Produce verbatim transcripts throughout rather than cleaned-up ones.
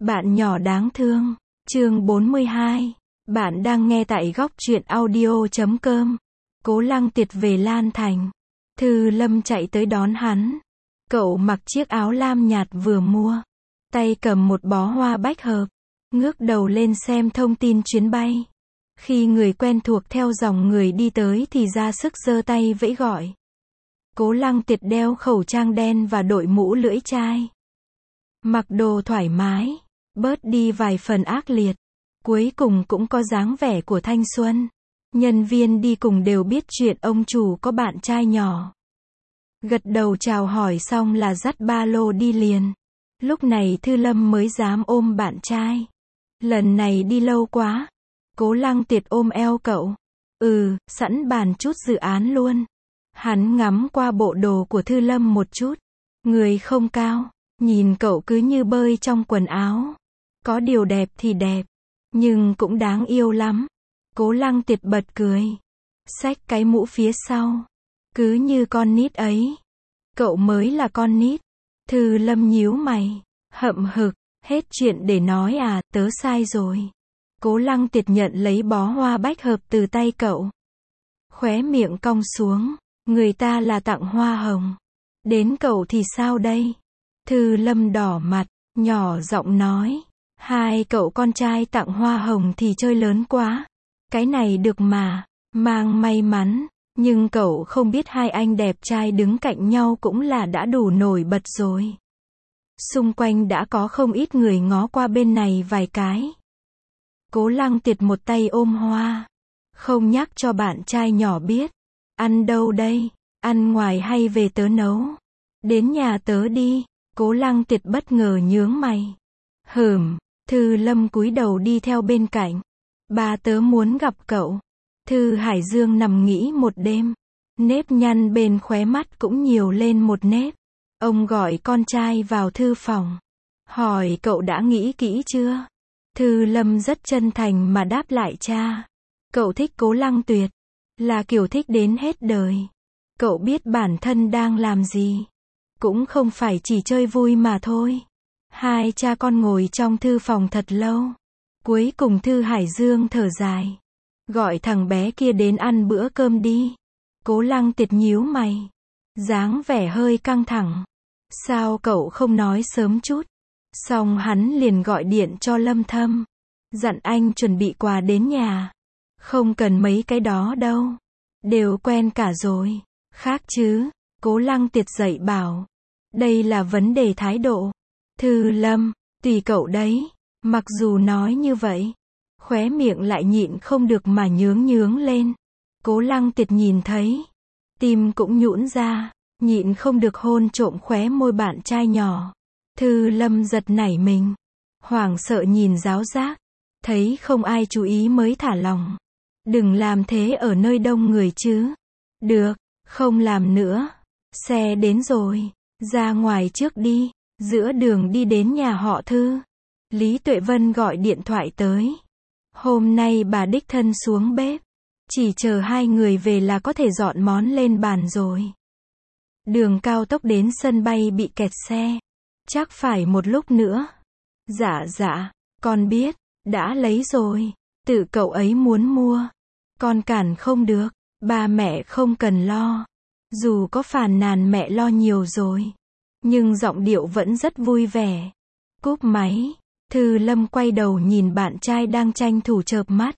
Bạn nhỏ đáng thương. Chương bốn mươi hai. Bạn đang nghe tại góc truyện audio chấm com. Cố Lăng Tiệt về Lan Thành. Thư Lâm chạy tới đón hắn. Cậu mặc chiếc áo lam nhạt vừa mua. Tay cầm một bó hoa bách hợp. Ngước đầu lên xem thông tin chuyến bay. Khi người quen thuộc theo dòng người đi tới thì ra sức giơ tay vẫy gọi. Cố Lăng Tiệt đeo khẩu trang đen và đội mũ lưỡi chai. Mặc đồ thoải mái, bớt đi vài phần ác liệt. Cuối cùng cũng có dáng vẻ của thanh xuân. Nhân viên đi cùng đều biết chuyện ông chủ có bạn trai nhỏ. Gật đầu chào hỏi xong là dắt ba lô đi liền. Lúc này Thư Lâm mới dám ôm bạn trai. Lần này đi lâu quá. Cố Lăng Tiệt ôm eo cậu. Ừ, sẵn bàn chút dự án luôn. Hắn ngắm qua bộ đồ của Thư Lâm một chút. Người không cao, nhìn cậu cứ như bơi trong quần áo. Có điều đẹp thì đẹp, nhưng cũng đáng yêu lắm. Cố Lăng Tiệt bật cười. Xách cái mũ phía sau. Cứ như con nít ấy. Cậu mới là con nít. Thư Lâm nhíu mày. Hậm hực, hết chuyện để nói à, tớ sai rồi. Cố Lăng Tiệt nhận lấy bó hoa bách hợp từ tay cậu. Khóe miệng cong xuống. Người ta là tặng hoa hồng. Đến cậu thì sao đây? Thư Lâm đỏ mặt, nhỏ giọng nói. Hai cậu con trai tặng hoa hồng thì chơi lớn quá. Cái này được mà, mang may mắn. Nhưng cậu không biết hai anh đẹp trai đứng cạnh nhau cũng là đã đủ nổi bật rồi. Xung quanh đã có không ít người ngó qua bên này vài cái. Cố Lăng Tiệt một tay ôm hoa. Không nhắc cho bạn trai nhỏ biết. Ăn đâu đây? Ăn ngoài hay về tớ nấu? Đến nhà tớ đi. Cố Lăng Tiệt bất ngờ nhướng mày. Hửm. Thư Lâm cúi đầu đi theo bên cạnh. Ba tớ muốn gặp cậu. Thư Hải Dương nằm nghỉ một đêm. Nếp nhăn bên khóe mắt cũng nhiều lên một nếp. Ông gọi con trai vào thư phòng. Hỏi cậu đã nghĩ kỹ chưa? Thư Lâm rất chân thành mà đáp lại cha. Cậu thích Cố Lăng Tuyệt. Là kiểu thích đến hết đời. Cậu biết bản thân đang làm gì. Cũng không phải chỉ chơi vui mà thôi. Hai cha con ngồi trong thư phòng thật lâu. Cuối cùng Thư Hải Dương thở dài. Gọi thằng bé kia đến ăn bữa cơm đi. Cố Lăng Tiệt nhíu mày. Dáng vẻ hơi căng thẳng. Sao cậu không nói sớm chút? Xong hắn liền gọi điện cho Lâm Thâm. Dặn anh chuẩn bị quà đến nhà. Không cần mấy cái đó đâu. Đều quen cả rồi. Khác chứ. Cố Lăng Tiệt dậy bảo. Đây là vấn đề thái độ. Thư Lâm, tùy cậu đấy. Mặc dù nói như vậy, khóe miệng lại nhịn không được mà nhướng nhướng lên. Cố Lăng Tiệt nhìn thấy. Tim cũng nhũn ra. Nhịn không được hôn trộm khóe môi bạn trai nhỏ. Thư Lâm giật nảy mình. Hoảng sợ nhìn giáo giác. Thấy không ai chú ý mới thả lòng. Đừng làm thế ở nơi đông người chứ. Được, không làm nữa. Xe đến rồi. Ra ngoài trước đi. Giữa đường đi đến nhà họ Thư. Lý Tuệ Vân gọi điện thoại tới. Hôm nay bà đích thân xuống bếp. Chỉ chờ hai người về là có thể dọn món lên bàn rồi. Đường cao tốc đến sân bay bị kẹt xe. Chắc phải một lúc nữa. Dạ dạ, con biết, đã lấy rồi. Tự cậu ấy muốn mua. Con cản không được. Ba mẹ không cần lo. Dù có phàn nàn mẹ lo nhiều rồi. Nhưng giọng điệu vẫn rất vui vẻ. Cúp máy. Thư Lâm quay đầu nhìn bạn trai đang tranh thủ chợp mắt.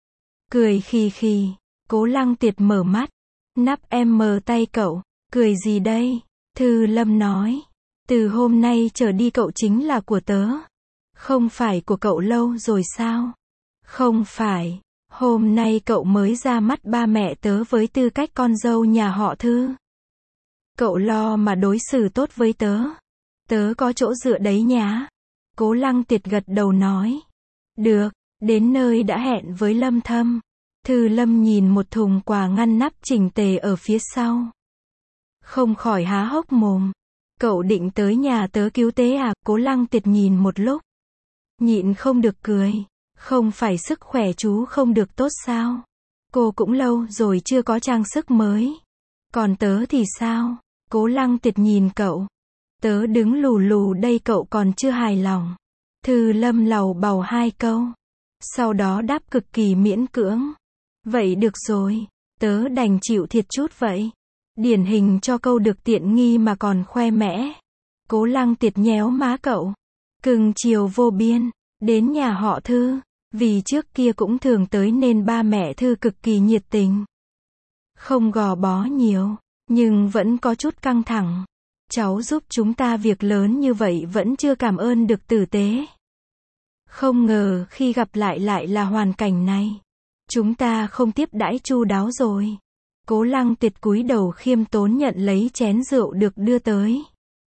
Cười khì khì. Cố Lăng Tiệt mở mắt. Nắp em mờ tay cậu. Cười gì đây? Thư Lâm nói. Từ hôm nay trở đi cậu chính là của tớ. Không phải của cậu lâu rồi sao? Không phải. Hôm nay cậu mới ra mắt ba mẹ tớ với tư cách con dâu nhà họ Thư. Cậu lo mà đối xử tốt với tớ. Tớ có chỗ dựa đấy nhá. Cố Lăng Tiệt gật đầu nói. Được, đến nơi đã hẹn với Lâm Thâm. Thư Lâm nhìn một thùng quà ngăn nắp chỉnh tề ở phía sau. Không khỏi há hốc mồm. Cậu định tới nhà tớ cứu tế à? Cố Lăng Tiệt nhìn một lúc. Nhịn không được cười. Không phải sức khỏe chú không được tốt sao? Cô cũng lâu rồi chưa có trang sức mới. Còn tớ thì sao? Cố Lăng Tiệt nhìn cậu. Tớ đứng lù lù đây cậu còn chưa hài lòng. Thư Lâm lầu bầu hai câu. Sau đó đáp cực kỳ miễn cưỡng. Vậy được rồi, tớ đành chịu thiệt chút vậy. Điển hình cho câu được tiện nghi mà còn khoe mẽ. Cố Lăng Tiệt nhéo má cậu. Cưng chiều vô biên. Đến nhà họ Thư. Vì trước kia cũng thường tới nên ba mẹ Thư cực kỳ nhiệt tình. Không gò bó nhiều, nhưng vẫn có chút căng thẳng. Cháu giúp chúng ta việc lớn như vậy vẫn chưa cảm ơn được tử tế. Không ngờ khi gặp lại lại là hoàn cảnh này. Chúng ta không tiếp đãi chu đáo rồi. Cố Lăng Tiệt cúi đầu khiêm tốn nhận lấy chén rượu được đưa tới.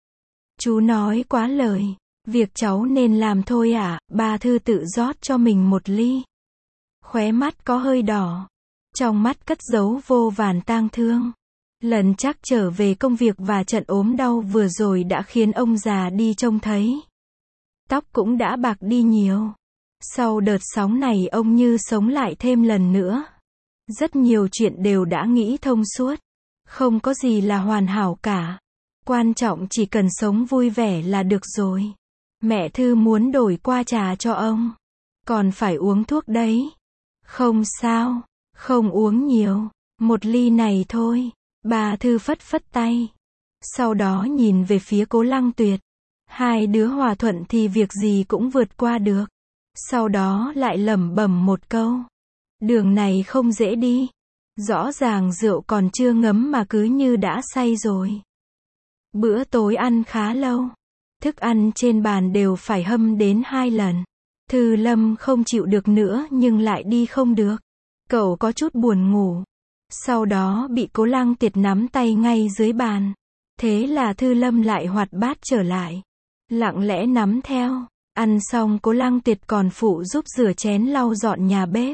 Chú nói quá lời. Việc cháu nên làm thôi ạ, à? Bà Thư tự rót cho mình một ly. Khóe mắt có hơi đỏ. Trong mắt cất giấu vô vàn tang thương. Lần chắc trở về công việc và trận ốm đau vừa rồi đã khiến ông già đi trông thấy. Tóc cũng đã bạc đi nhiều. Sau đợt sóng này ông như sống lại thêm lần nữa. Rất nhiều chuyện đều đã nghĩ thông suốt. Không có gì là hoàn hảo cả. Quan trọng chỉ cần sống vui vẻ là được rồi. Mẹ Thư muốn đổi qua trà cho ông. Còn phải uống thuốc đấy. Không sao, không uống nhiều. Một ly này thôi. Bà Thư phất phất tay. Sau đó nhìn về phía Cố Lăng Tuyệt. Hai đứa hòa thuận thì việc gì cũng vượt qua được. Sau đó lại lẩm bẩm một câu. Đường này không dễ đi. Rõ ràng rượu còn chưa ngấm mà cứ như đã say rồi. Bữa tối ăn khá lâu. Thức ăn trên bàn đều phải hâm đến hai lần. Thư Lâm không chịu được nữa nhưng lại đi không được. Cậu có chút buồn ngủ. Sau đó bị Cố Lăng Tiệt nắm tay ngay dưới bàn. Thế là Thư Lâm lại hoạt bát trở lại. Lặng lẽ nắm theo. Ăn xong Cố Lăng Tiệt còn phụ giúp rửa chén lau dọn nhà bếp.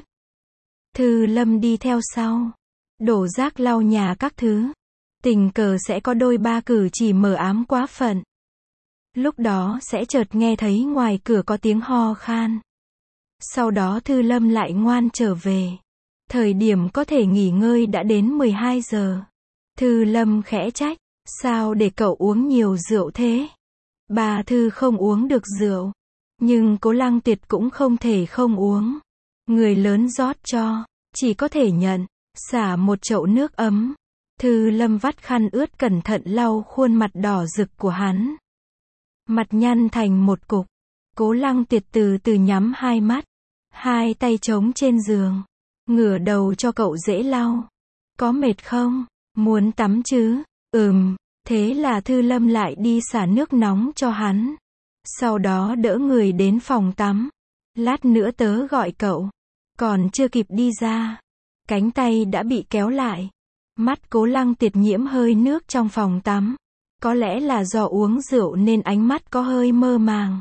Thư Lâm đi theo sau. Đổ rác lau nhà các thứ. Tình cờ sẽ có đôi ba cử chỉ mờ ám quá phận. Lúc đó sẽ chợt nghe thấy ngoài cửa có tiếng ho khan. Sau đó Thư Lâm lại ngoan trở về. Thời điểm có thể nghỉ ngơi đã đến mười hai giờ. Thư Lâm khẽ trách. Sao để cậu uống nhiều rượu thế? Bà Thư không uống được rượu. Nhưng Cố Lăng Tiệt cũng không thể không uống. Người lớn rót cho. Chỉ có thể nhận. Xả một chậu nước ấm. Thư Lâm vắt khăn ướt cẩn thận lau khuôn mặt đỏ rực của hắn. Mặt nhăn thành một cục. Cố Lăng Tiệt từ từ nhắm hai mắt. Hai tay trống trên giường. Ngửa đầu cho cậu dễ lau. Có mệt không? Muốn tắm chứ? Ừm. Thế là Thư Lâm lại đi xả nước nóng cho hắn. Sau đó đỡ người đến phòng tắm. Lát nữa tớ gọi cậu. Còn chưa kịp đi ra. Cánh tay đã bị kéo lại. Mắt Cố Lăng Tiệt nhiễm hơi nước trong phòng tắm. Có lẽ là do uống rượu nên ánh mắt có hơi mơ màng.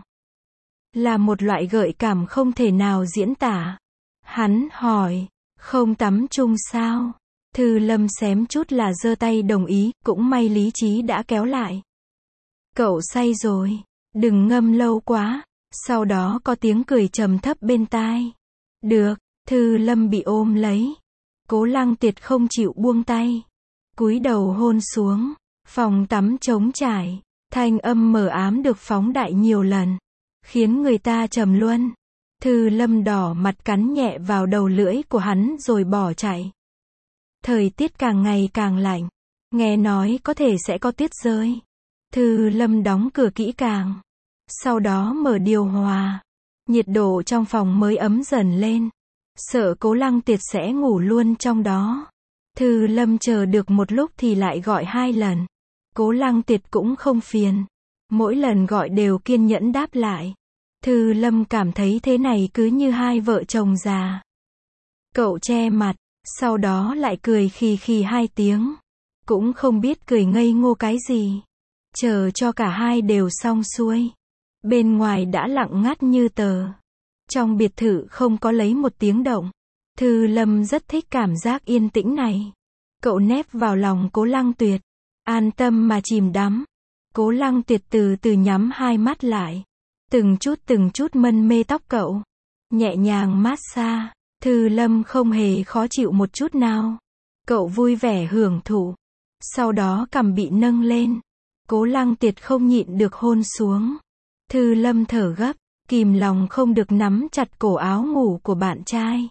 Là một loại gợi cảm không thể nào diễn tả. Hắn hỏi, không tắm chung sao? Thư Lâm xém chút là giơ tay đồng ý, cũng may lý trí đã kéo lại. Cậu say rồi, đừng ngâm lâu quá. Sau đó có tiếng cười trầm thấp bên tai. Được, Thư Lâm bị ôm lấy. Cố Lăng Tiệt không chịu buông tay. Cúi đầu hôn xuống. Phòng tắm trống trải. Thanh âm mờ ám được phóng đại nhiều lần. Khiến người ta trầm luân. Thư Lâm đỏ mặt cắn nhẹ vào đầu lưỡi của hắn rồi bỏ chạy. Thời tiết càng ngày càng lạnh. Nghe nói có thể sẽ có tuyết rơi. Thư Lâm đóng cửa kỹ càng. Sau đó mở điều hòa. Nhiệt độ trong phòng mới ấm dần lên. Sợ Cố Lăng Tiệt sẽ ngủ luôn trong đó. Thư Lâm chờ được một lúc thì lại gọi hai lần. Cố Lăng Tiệt cũng không phiền. Mỗi lần gọi đều kiên nhẫn đáp lại. Thư Lâm cảm thấy thế này cứ như hai vợ chồng già. Cậu che mặt, sau đó lại cười khì khì hai tiếng. Cũng không biết cười ngây ngô cái gì. Chờ cho cả hai đều xong xuôi. Bên ngoài đã lặng ngắt như tờ. Trong biệt thự không có lấy một tiếng động. Thư Lâm rất thích cảm giác yên tĩnh này. Cậu nép vào lòng Cố Lăng Tuyệt. An tâm mà chìm đắm. Cố Lăng Tuyệt từ từ nhắm hai mắt lại. Từng chút từng chút mân mê tóc cậu. Nhẹ nhàng massage. Thư Lâm không hề khó chịu một chút nào. Cậu vui vẻ hưởng thụ. Sau đó cằm bị nâng lên. Cố Lăng Tuyệt không nhịn được hôn xuống. Thư Lâm thở gấp. kìm lòng không được nắm chặt cổ áo ngủ của bạn trai.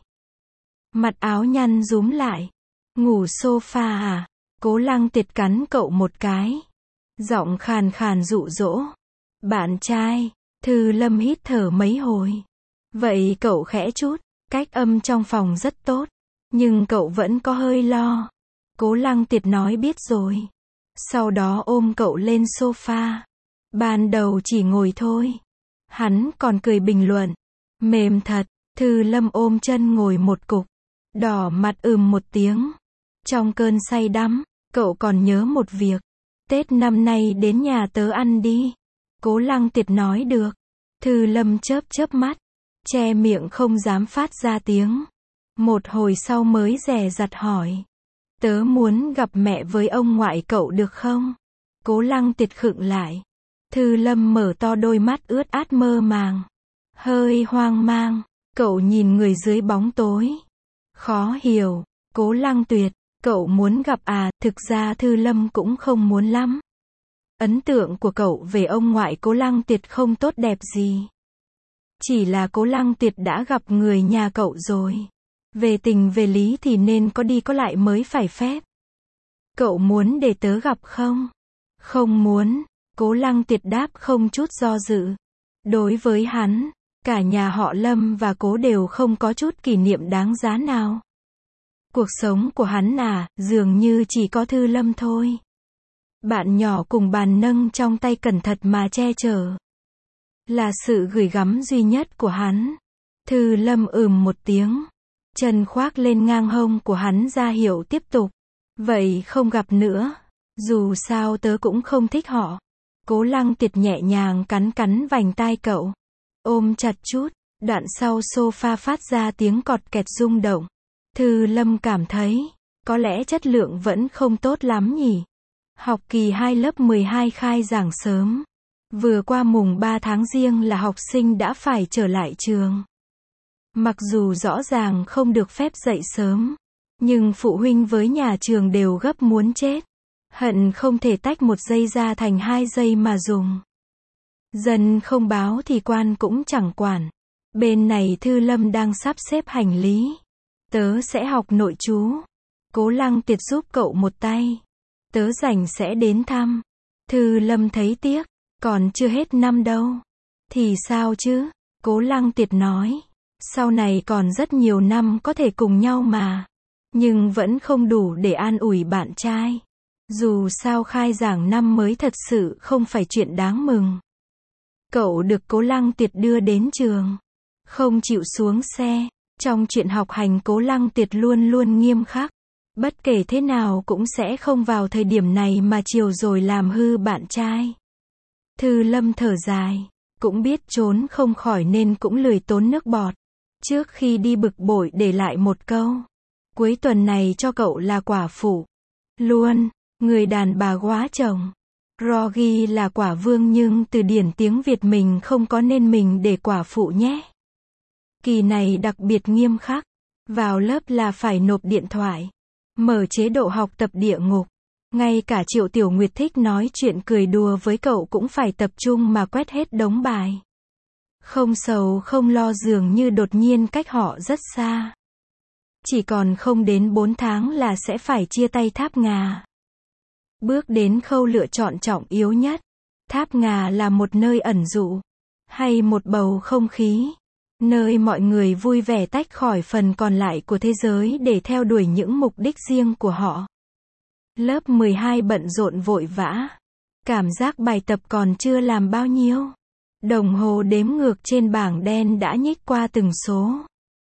Mặt áo nhăn rúm lại. Ngủ sofa à? Cố Lăng Tiệt cắn cậu một cái. Giọng khàn khàn dụ dỗ. Bạn trai. Thư Lâm hít thở mấy hồi. Vậy cậu khẽ chút. Cách âm trong phòng rất tốt. Nhưng cậu vẫn có hơi lo. Cố Lăng Tiệt nói biết rồi. Sau đó ôm cậu lên sofa. Ban đầu chỉ ngồi thôi. Hắn còn cười bình luận. Mềm thật. Thư Lâm ôm chân ngồi một cục. Đỏ mặt ừm một tiếng. Trong cơn say đắm, cậu còn nhớ một việc. Tết năm nay đến nhà tớ ăn đi. Cố Lăng Tiệt nói được. Thư Lâm chớp chớp mắt. Che miệng không dám phát ra tiếng. Một hồi sau mới dè dặt hỏi. Tớ muốn gặp mẹ với ông ngoại cậu được không? Cố Lăng Tiệt khựng lại. Thư Lâm mở to đôi mắt ướt át mơ màng. Hơi hoang mang. Cậu nhìn người dưới bóng tối. Khó hiểu. Cố Lăng Tuyệt. Cậu muốn gặp à? Thực ra Thư Lâm cũng không muốn lắm. Ấn tượng của cậu về ông ngoại Cố Lăng Tiệt không tốt đẹp gì. Chỉ là Cố Lăng Tiệt đã gặp người nhà cậu rồi. Về tình về lý thì nên có đi có lại mới phải phép. Cậu muốn để tớ gặp không? Không muốn. Cố Lăng Tiệt đáp không chút do dự. Đối với hắn, cả nhà họ Lâm và Cố đều không có chút kỷ niệm đáng giá nào. Cuộc sống của hắn à, dường như chỉ có Thư Lâm thôi. Bạn nhỏ cùng bàn nâng trong tay cẩn thận mà che chở. Là sự gửi gắm duy nhất của hắn. Thư Lâm ừm một tiếng. Chân khoác lên ngang hông của hắn ra hiệu tiếp tục. Vậy không gặp nữa. Dù sao tớ cũng không thích họ. Cố Lăng Tiệt nhẹ nhàng cắn cắn vành tai cậu. Ôm chặt chút. Đoạn sau sofa phát ra tiếng cọt kẹt rung động. Thư Lâm cảm thấy, có lẽ chất lượng vẫn không tốt lắm nhỉ. Học kỳ hai lớp mười hai khai giảng sớm. Vừa qua mùng ba tháng Giêng là học sinh đã phải trở lại trường. Mặc dù rõ ràng không được phép dậy sớm, nhưng phụ huynh với nhà trường đều gấp muốn chết. Hận không thể tách một giây ra thành hai giây mà dùng. Dân không báo thì quan cũng chẳng quản. Bên này Thư Lâm đang sắp xếp hành lý. Tớ sẽ học nội trú. Cố Lăng Tiệt giúp cậu một tay. Tớ rảnh sẽ đến thăm. Thư Lâm thấy tiếc. Còn chưa hết năm đâu. Thì sao chứ? Cố Lăng Tiệt nói. Sau này còn rất nhiều năm có thể cùng nhau mà. Nhưng vẫn không đủ để an ủi bạn trai. Dù sao khai giảng năm mới thật sự không phải chuyện đáng mừng. Cậu được Cố Lăng Tiệt đưa đến trường. Không chịu xuống xe. Trong chuyện học hành Cố Lăng Tiệt luôn luôn nghiêm khắc. Bất kể thế nào cũng sẽ không vào thời điểm này mà chiều rồi làm hư bạn trai. Thư Lâm thở dài. Cũng biết trốn không khỏi nên cũng lười tốn nước bọt. Trước khi đi bực bội để lại một câu. Cuối tuần này cho cậu là quả phụ. Luôn. Người đàn bà quá chồng. Rogi là quả vương nhưng từ điển tiếng Việt mình không có nên mình để quả phụ nhé. Kỳ này đặc biệt nghiêm khắc. Vào lớp là phải nộp điện thoại. Mở chế độ học tập địa ngục. Ngay cả Triệu Tiểu Nguyệt thích nói chuyện cười đùa với cậu cũng phải tập trung mà quét hết đống bài. Không sầu không lo dường như đột nhiên cách họ rất xa. Chỉ còn không đến bốn tháng là sẽ phải chia tay Tháp Ngà. Bước đến khâu lựa chọn trọng yếu nhất. Tháp Ngà là một nơi ẩn dụ. Hay một bầu không khí. Nơi mọi người vui vẻ tách khỏi phần còn lại của thế giới để theo đuổi những mục đích riêng của họ. Lớp mười hai bận rộn vội vã. Cảm giác bài tập còn chưa làm bao nhiêu. Đồng hồ đếm ngược trên bảng đen đã nhích qua từng số.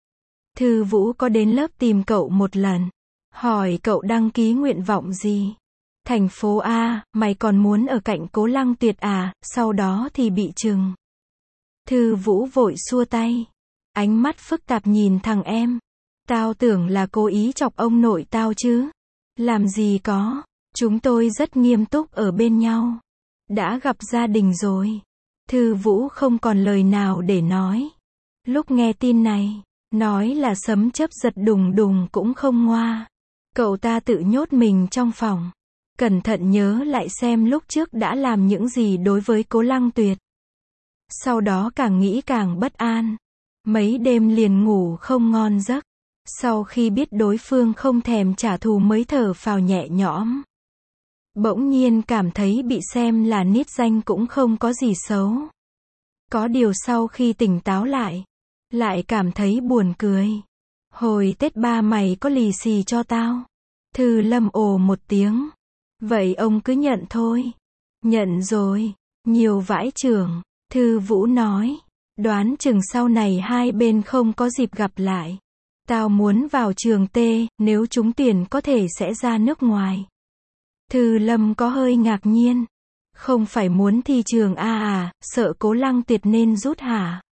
Thư Vũ có đến lớp tìm cậu một lần. Hỏi cậu đăng ký nguyện vọng gì. Thành phố A, mày còn muốn ở cạnh Cố Lăng Tuyệt à, sau đó thì bị trừng. Thư Vũ vội xua tay. Ánh mắt phức tạp nhìn thằng em. Tao tưởng là cố ý chọc ông nội tao chứ. Làm gì có. Chúng tôi rất nghiêm túc ở bên nhau. Đã gặp gia đình rồi. Thư Vũ không còn lời nào để nói. Lúc nghe tin này, nói là sấm chớp giật đùng đùng cũng không ngoa. Cậu ta tự nhốt mình trong phòng. Cẩn thận nhớ lại xem lúc trước đã làm những gì đối với Cố Lăng Tuyệt. Sau đó càng nghĩ càng bất an. Mấy đêm liền ngủ không ngon giấc. Sau khi biết đối phương không thèm trả thù mới thở phào nhẹ nhõm. Bỗng nhiên cảm thấy bị xem là nít danh cũng không có gì xấu. Có điều sau khi tỉnh táo lại, lại cảm thấy buồn cười. Hồi Tết ba mày có lì xì cho tao. Thư Lâm ồ một tiếng. Vậy ông cứ nhận thôi. Nhận rồi. Nhiều vãi chưởng. Thư Vũ nói. Đoán chừng sau này hai bên không có dịp gặp lại. Tao muốn vào trường T, nếu trúng tuyển có thể sẽ ra nước ngoài. Thư Lâm có hơi ngạc nhiên. Không phải muốn thi trường A à, sợ Cố Lăng Tuyệt nên rút hả?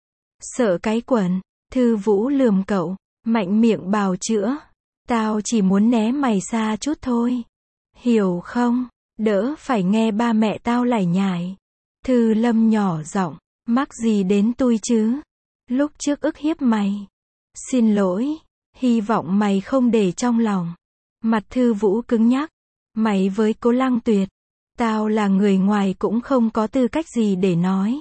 Sợ cái quần. Thư Vũ lườm cậu, mạnh miệng bào chữa. Tao chỉ muốn né mày xa chút thôi. Hiểu không? Đỡ phải nghe ba mẹ tao lải nhải. Thư Lâm nhỏ giọng, mắc gì đến tôi chứ? Lúc trước ức hiếp mày. Xin lỗi, hy vọng mày không để trong lòng. Mặt Thư Vũ cứng nhắc. Mày với Cố Lăng Tuyệt, tao là người ngoài cũng không có tư cách gì để nói.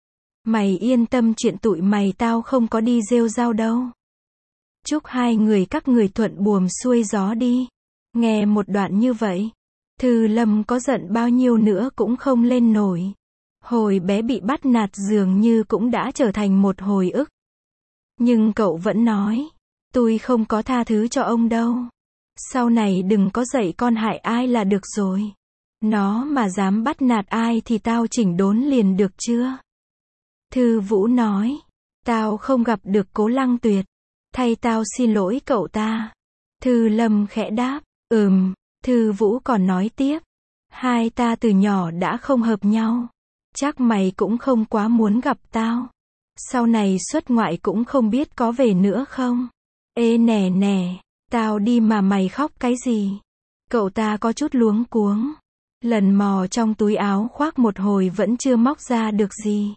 Mày yên tâm, chuyện tụi mày tao không có đi rêu rao đâu. Chúc hai người các người thuận buồm xuôi gió đi. Nghe một đoạn như vậy, Thư Lâm có giận bao nhiêu nữa cũng không lên nổi. Hồi bé bị bắt nạt dường như cũng đã trở thành một hồi ức. Nhưng cậu vẫn nói, tôi không có tha thứ cho ông đâu. Sau này đừng có dạy con hại ai là được rồi. Nó mà dám bắt nạt ai thì tao chỉnh đốn liền được chưa? Thư Vũ nói, tao không gặp được Cố Lăng Tuyệt. Thay tao xin lỗi cậu ta. Thư Lâm khẽ đáp, ừm. Thư Vũ còn nói tiếp, hai ta từ nhỏ đã không hợp nhau. Chắc mày cũng không quá muốn gặp tao. Sau này xuất ngoại cũng không biết có về nữa không? Ê nè nè, tao đi mà mày khóc cái gì? Cậu ta có chút luống cuống. Lần mò trong túi áo khoác một hồi vẫn chưa móc ra được gì.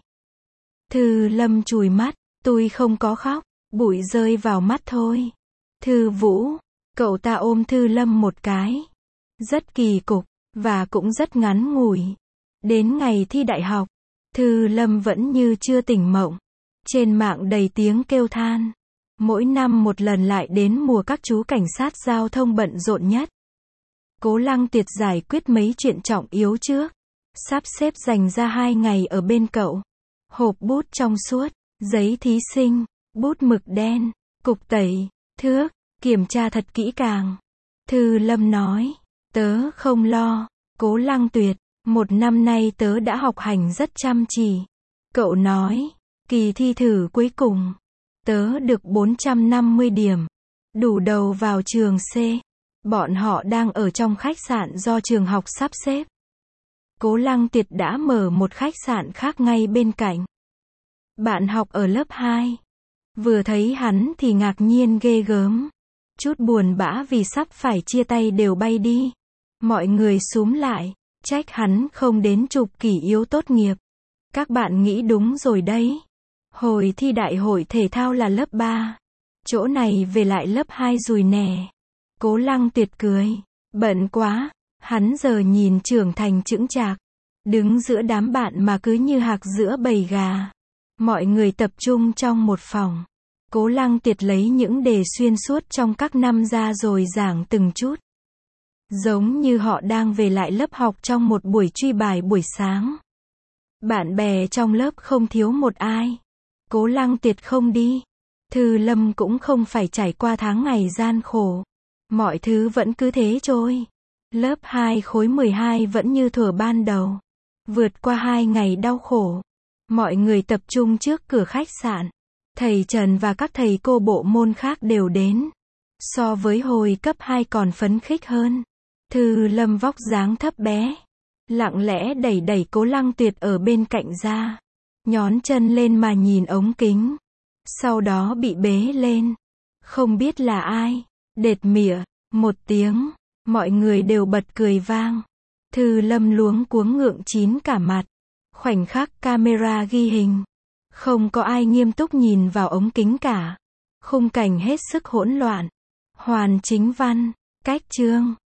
Thư Lâm chùi mắt, tôi không có khóc, bụi rơi vào mắt thôi. Thư Vũ, cậu ta ôm Thư Lâm một cái. Rất kỳ cục, và cũng rất ngắn ngủi. Đến ngày thi đại học, Thư Lâm vẫn như chưa tỉnh mộng. Trên mạng đầy tiếng kêu than. Mỗi năm một lần lại đến mùa các chú cảnh sát giao thông bận rộn nhất. Cố Lăng Tuyệt giải quyết mấy chuyện trọng yếu trước. Sắp xếp dành ra hai ngày ở bên cậu. Hộp bút trong suốt, giấy thí sinh, bút mực đen, cục tẩy, thước, kiểm tra thật kỹ càng. Thư Lâm nói, tớ không lo, Cố Lăng Tuyệt, một năm nay tớ đã học hành rất chăm chỉ. Cậu nói, kỳ thi thử cuối cùng, tớ được bốn trăm năm mươi điểm, đủ đầu vào trường C. Bọn họ đang ở trong khách sạn do trường học sắp xếp. Cố Lăng Tuyệt đã mở một khách sạn khác ngay bên cạnh. Bạn học ở lớp hai. Vừa thấy hắn thì ngạc nhiên ghê gớm. Chút buồn bã vì sắp phải chia tay đều bay đi. Mọi người xúm lại, trách hắn không đến chụp kỷ yếu tốt nghiệp. Các bạn nghĩ đúng rồi đấy. Hồi thi đại hội thể thao là lớp ba. Chỗ này về lại lớp hai rồi nè. Cố Lăng Tuyệt cười. Bận quá. Hắn giờ nhìn trưởng thành chững chạc. Đứng giữa đám bạn mà cứ như hạc giữa bầy gà. Mọi người tập trung trong một phòng. Cố Lăng Tuyệt lấy những đề xuyên suốt trong các năm ra rồi giảng từng chút. Giống như họ đang về lại lớp học trong một buổi truy bài buổi sáng. Bạn bè trong lớp không thiếu một ai. Cố Lăng Tuyệt không đi. Thư Lâm cũng không phải trải qua tháng ngày gian khổ. Mọi thứ vẫn cứ thế trôi. Lớp hai khối mười hai vẫn như thuở ban đầu. Vượt qua hai ngày đau khổ. Mọi người tập trung trước cửa khách sạn. Thầy Trần và các thầy cô bộ môn khác đều đến. So với hồi cấp hai còn phấn khích hơn. Thư Lâm vóc dáng thấp bé. Lặng lẽ đẩy đẩy Cố Lăng Tuyệt ở bên cạnh ra. Nhón chân lên mà nhìn ống kính. Sau đó bị bế lên. Không biết là ai. Đệt mỉa. Một tiếng. Mọi người đều bật cười vang. Thư Lâm luống cuống ngượng chín cả mặt. Khoảnh khắc camera ghi hình. Không có ai nghiêm túc nhìn vào ống kính cả. Khung cảnh hết sức hỗn loạn. Hoàn Chính Văn. Cách chương.